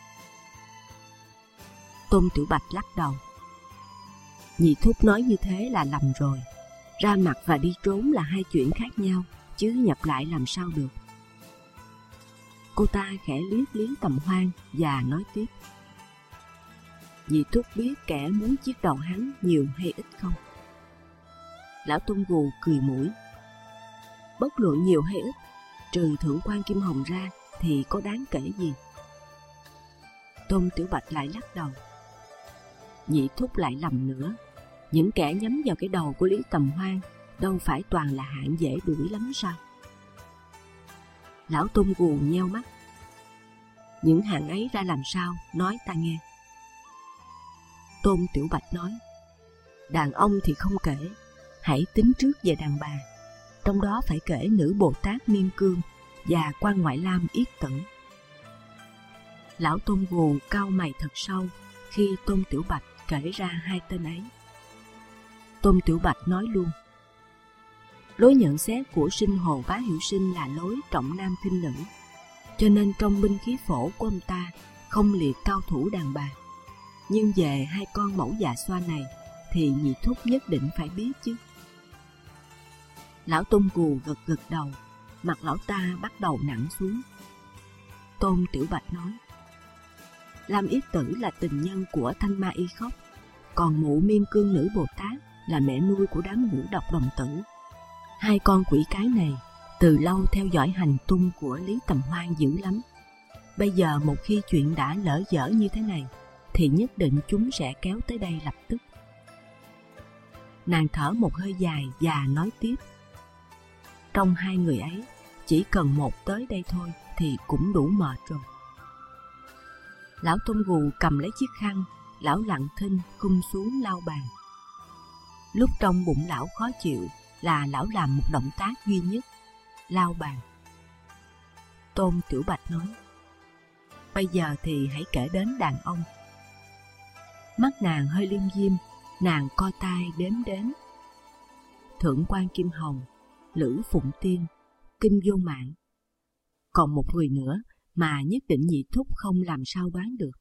Tôn Tiểu Bạch lắc đầu. Nhị thúc nói như thế là lầm rồi. Ra mặt và đi trốn là hai chuyện khác nhau, chứ nhập lại làm sao được. Cô ta khẽ liếc Lý Tầm Hoan và nói tiếp. Nhị thúc biết kẻ muốn chiết đầu hắn nhiều hay ít không? Lão Tôn Gù cười mũi. Bất luận nhiều hay ít, trừ thượng quan Kim Hồng ra thì có đáng kể gì. Tôn Tiểu Bạch lại lắc đầu. Nhị thúc lại lầm nữa. Những kẻ nhắm vào cái đầu của Lý Tầm Hoan đâu phải toàn là hạng dễ đuổi lắm sao? Lão Tôn Gù nheo mắt. Những hạng ấy ra làm sao, nói ta nghe. Tôn Tiểu Bạch nói. Đàn ông thì không kể, hãy tính trước về đàn bà. Trong đó phải kể nữ Bồ Tát Miên Cương và quan Ngoại Lam Yết Tử. Lão Tôn Gù cau mày thật sâu khi Tôn Tiểu Bạch kể ra hai tên ấy. Tôn Tiểu Bạch nói luôn. Lối nhận xét của Sinh Hồ Bá Hiệu Sinh là lối trọng nam khinh nữ, cho nên trong binh khí phổ của ông ta không liệt cao thủ đàn bà. Nhưng về hai con mẫu già xoa này thì nhị thúc nhất định phải biết chứ. Lão Tôn Gù gật gật đầu, mặt lão ta bắt đầu nặng xuống. Tôn Tiểu Bạch nói. Lam Yết Tử là tình nhân của Thanh Ma Y Khóc, còn mụ Miên Cương nữ Bồ Tát là mẹ nuôi của đám ngũ độc đồng tử. Hai con quỷ cái này từ lâu theo dõi hành tung của Lý Tầm Hoan dữ lắm. Bây giờ một khi chuyện đã lỡ dở như thế này thì nhất định chúng sẽ kéo tới đây lập tức. Nàng thở một hơi dài và nói tiếp. Trong hai người ấy, chỉ cần một tới đây thôi thì cũng đủ mệt rồi. Lão Tôn Gù cầm lấy chiếc khăn, lão lặng thinh khum xuống lau bàn. Lúc trong bụng lão khó chịu là lão làm một động tác duy nhất, lau bàn. Tôn Tiểu Bạch nói. Bây giờ thì hãy kể đến đàn ông. Mắt nàng hơi liêm diêm, nàng co tay đếm đếm. Thượng quan Kim Hồng, Lữ Phụng Tiên, Kinh Vô Mạng. Còn một người nữa mà nhất định nhị thúc không làm sao đoán được.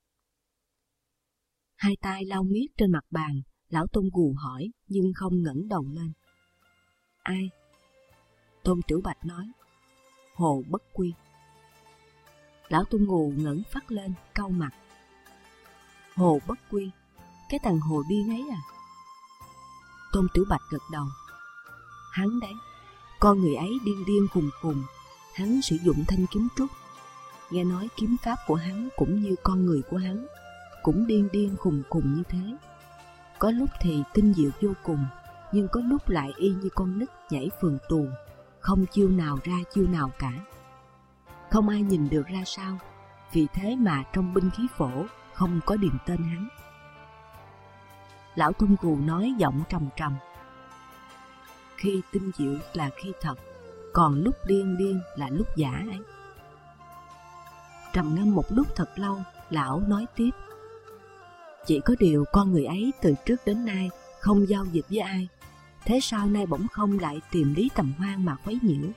Hai tay lau miết trên mặt bàn, lão Tôn Gù hỏi nhưng không ngẩng đầu lên. Ai? Tôn Tiểu Bạch nói. Hồ Bất Quy. Lão Tôn Gù ngẩng phát lên, cau mặt. Hồ Bất Quy, cái thằng hồ điên ấy à? Tôn Tiểu Bạch gật đầu. Hắn đấy, con người ấy điên điên khùng khùng. Hắn sử dụng thanh kiếm trúc. Nghe nói kiếm pháp của hắn cũng như con người của hắn, cũng điên điên khùng khùng như thế. Có lúc thì tinh diệu vô cùng, nhưng có lúc lại y như con nít nhảy phường tuồng, không chiêu nào ra chiêu nào cả. Không ai nhìn được ra sao, vì thế mà trong binh khí phổ không có điền tên hắn. Lão Tôn Gù nói giọng trầm trầm. Khi tinh diệu là khi thật, còn lúc điên điên là lúc giả ấy. Trầm ngâm một lúc thật lâu, lão nói tiếp. Chỉ có điều con người ấy từ trước đến nay không giao dịch với ai, thế sao nay bỗng không lại tìm Lý Tầm Hoan mà quấy nhiễu?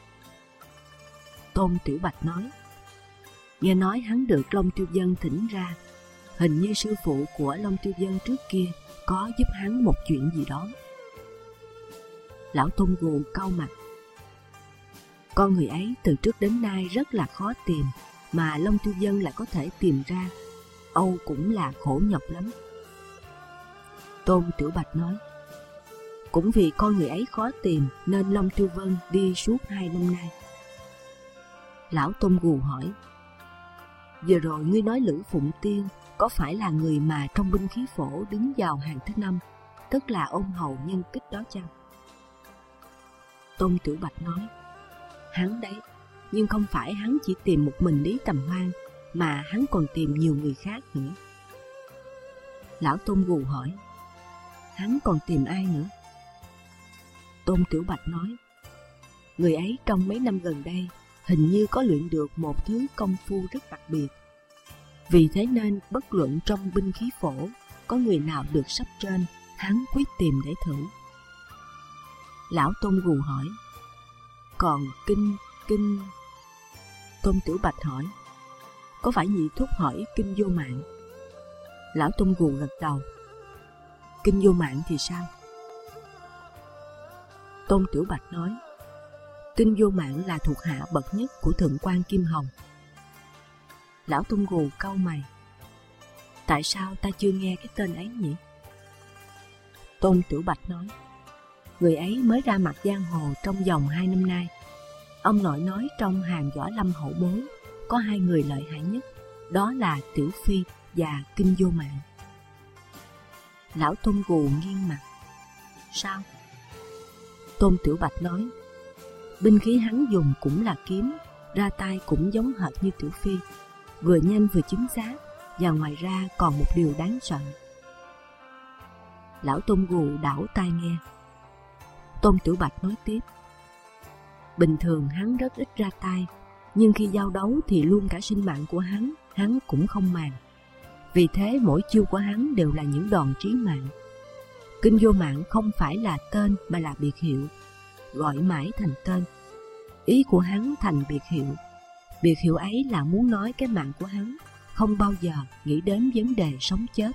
Tôn Tiểu Bạch nói. Nghe nói hắn được Long Tiêu Vân thỉnh ra, hình như sư phụ của Long Tiêu Vân trước kia có giúp hắn một chuyện gì đó. Lão Tôn Gù cau mặt. Con người ấy từ trước đến nay rất là khó tìm, mà Long Tiêu Vân lại có thể tìm ra, âu cũng là khổ nhọc lắm. Tôn Tiểu Bạch nói. Cũng vì con người ấy khó tìm nên Long Tiêu Vân đi suốt 2 năm nay. Lão Tôn Gù hỏi. Vừa rồi ngươi nói Lữ Phụng Tiên có phải là người mà trong binh khí phổ đứng vào hàng thứ 5, tức là ôn hầu nhân kích đó chăng? Tôn Tiểu Bạch nói. Hắn đấy, nhưng không phải hắn chỉ tìm một mình Lý Tầm Hoan, mà hắn còn tìm nhiều người khác nữa. Lão Tôn Gù hỏi. Hắn còn tìm ai nữa? Tôn Tiểu Bạch nói. Người ấy trong mấy năm gần đây hình như có luyện được một thứ công phu rất đặc biệt. Vì thế nên bất luận trong binh khí phổ có người nào được sắp trên, hắn quyết tìm để thử. Lão Tôn Gù hỏi: Còn kinh... Tôn Tiểu Bạch hỏi: Có phải nhị thúc hỏi kinh vô mạng? Lão Tôn Gù gật đầu: Kinh vô mạng thì sao? Tôn Tiểu Bạch nói: Kinh vô mạng là thuộc hạ bậc nhất của thượng quan Kim Hồng. Lão Tôn Gù cau mày: Tại sao ta chưa nghe cái tên ấy nhỉ? Tôn Tiểu Bạch nói: Người ấy mới ra mặt giang hồ trong vòng 2 năm nay. Ông nội nói trong hàng võ lâm hậu bối có 2 người lợi hại nhất, đó là Tiểu Phi và Kinh vô mạng. Lão Tôn Gù nghiêng mặt: Sao? Tôn Tiểu Bạch nói: Binh khí hắn dùng cũng là kiếm, ra tay cũng giống hệt như Tiểu Phi, vừa nhanh vừa chính xác, và ngoài ra còn một điều đáng sợ. Lão Tôn Gù đảo tai nghe. Tôn Tiểu Bạch nói tiếp: Bình thường hắn rất ít ra tay, nhưng khi giao đấu thì luôn cả sinh mạng của hắn cũng không màng. Vì thế mỗi chiêu của hắn đều là những đòn chí mạng. Kinh vô mạng không phải là tên mà là biệt hiệu, gọi mãi thành tên. Ý của hắn thành biệt hiệu ấy là muốn nói cái mạng của hắn không bao giờ nghĩ đến vấn đề sống chết.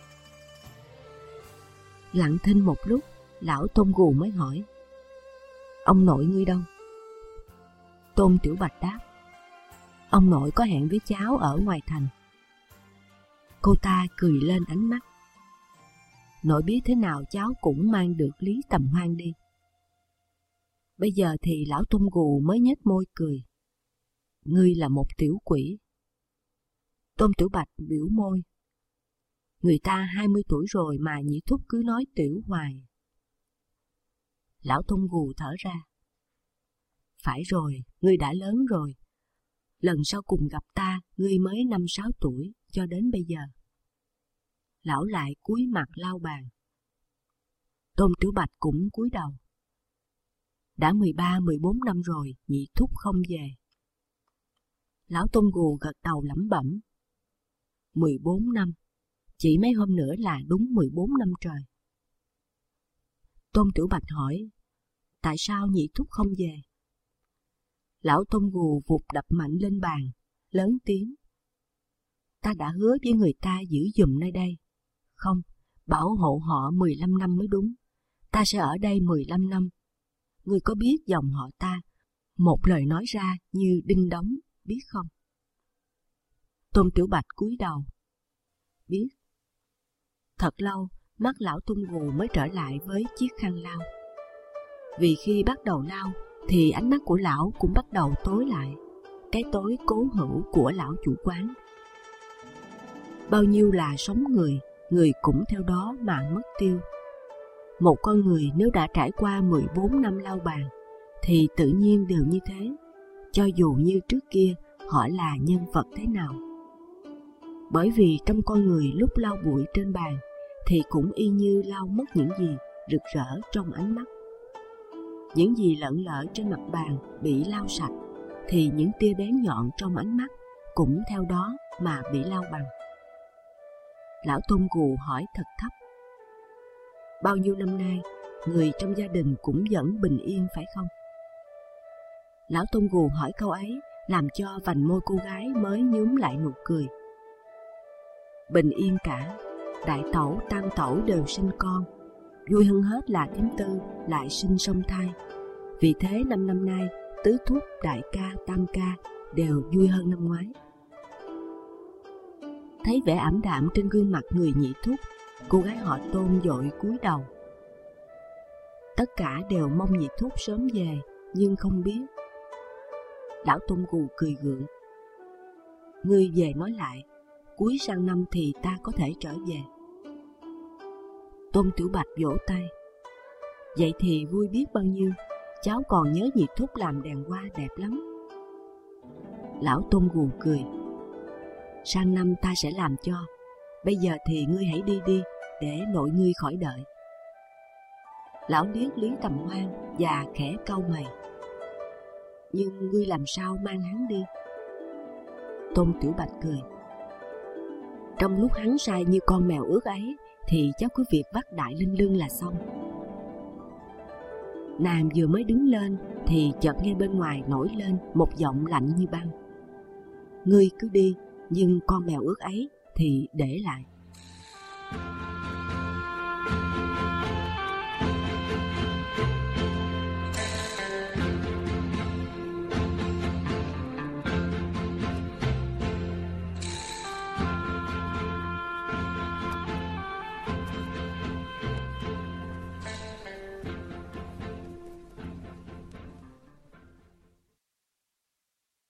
Lặng thinh một lúc, lão Tôn Gù mới hỏi: Ông nội ngươi đâu? Tôn Tiểu Bạch đáp: Ông nội có hẹn với cháu ở ngoài thành. Cô ta cười lên ánh mắt: Nội biết thế nào cháu cũng mang được Lý Tầm Hoan đi. Bây giờ thì lão Tôn Gù mới nhếch môi cười: Ngươi là một tiểu quỷ. Tôn Tiểu Bạch biểu môi: Người ta 20 tuổi rồi mà nhị thúc cứ nói tiểu hoài. Lão Tôn Gù thở ra: Phải rồi, ngươi đã lớn rồi. Lần sau cùng gặp ta, ngươi mới 5-6 tuổi cho đến bây giờ. Lão lại cúi mặt lau bàn. Tôn Tiểu Bạch cũng cúi đầu. Đã 13-14 năm rồi, nhị thúc không về. Lão Tôn Gù gật đầu lẩm bẩm: 14 năm, chỉ mấy hôm nữa là đúng 14 năm trời. Tôn Tiểu Bạch hỏi: Tại sao nhị thúc không về? Lão Tôn Gù vụt đập mạnh lên bàn, lớn tiếng: Ta đã hứa với người ta giữ giùm nơi đây. Không, bảo hộ họ 15 năm mới đúng. Ta sẽ ở đây 15 năm. Ngươi có biết dòng họ ta, một lời nói ra như đinh đóng, biết không? Tôn Tiểu Bạch cúi đầu: Biết. Thật lâu, mắt lão Tôn Gù mới trở lại với chiếc khăn lau. Vì khi bắt đầu lau, thì ánh mắt của lão cũng bắt đầu tối lại, cái tối cố hữu của lão chủ quán. Bao nhiêu là sống người, người cũng theo đó mà mất tiêu. Một con người nếu đã trải qua 14 năm lau bàn, thì tự nhiên đều như thế, cho dù như trước kia họ là nhân vật thế nào. Bởi vì trong con người lúc lau bụi trên bàn, thì cũng y như lau mất những gì rực rỡ trong ánh mắt. Những gì lợn lỡ trên mặt bàn bị lau sạch, thì những tia bén nhọn trong ánh mắt cũng theo đó mà bị lau bằng. Lão Tôn Gù hỏi thật thấp: Bao nhiêu năm nay, người trong gia đình cũng vẫn bình yên phải không? Lão Tôn Gù hỏi câu ấy làm cho vành môi cô gái mới nhúm lại nụ cười. Bình yên cả, đại tẩu tam tẩu đều sinh con, vui hơn hết là thím tư lại sinh song thai. Vì thế 5 năm nay, tứ thúc, đại ca, tam ca đều vui hơn năm ngoái. Thấy vẻ ảm đạm trên gương mặt người nhị thúc, cô gái họ Tôn vội cúi đầu. Tất cả đều mong nhị thúc sớm về, nhưng không biết. Lão Tôn Gù cười gượng: Ngươi về nói lại, cuối sang năm thì ta có thể trở về. Tôn Tiểu Bạch vỗ tay: Vậy thì vui biết bao nhiêu, cháu còn nhớ nhị thúc làm đèn hoa đẹp lắm. Lão Tôn Gù cười: Sang năm ta sẽ làm cho. Bây giờ thì ngươi hãy đi đi, để nội ngươi khỏi đợi. Lão liếc Lý Tầm Hoan và khẽ cau mày: Nhưng ngươi làm sao mang hắn đi? Tôn Tiểu Bạch cười: trong lúc hắn sai như con mèo ướt ấy thì cháu cứ việc bắt Đại Linh Lưng là xong. Nàng vừa mới đứng lên thì chợt nghe bên ngoài nổi lên một giọng lạnh như băng: "Ngươi cứ đi, nhưng con mèo ướt ấy thì để lại."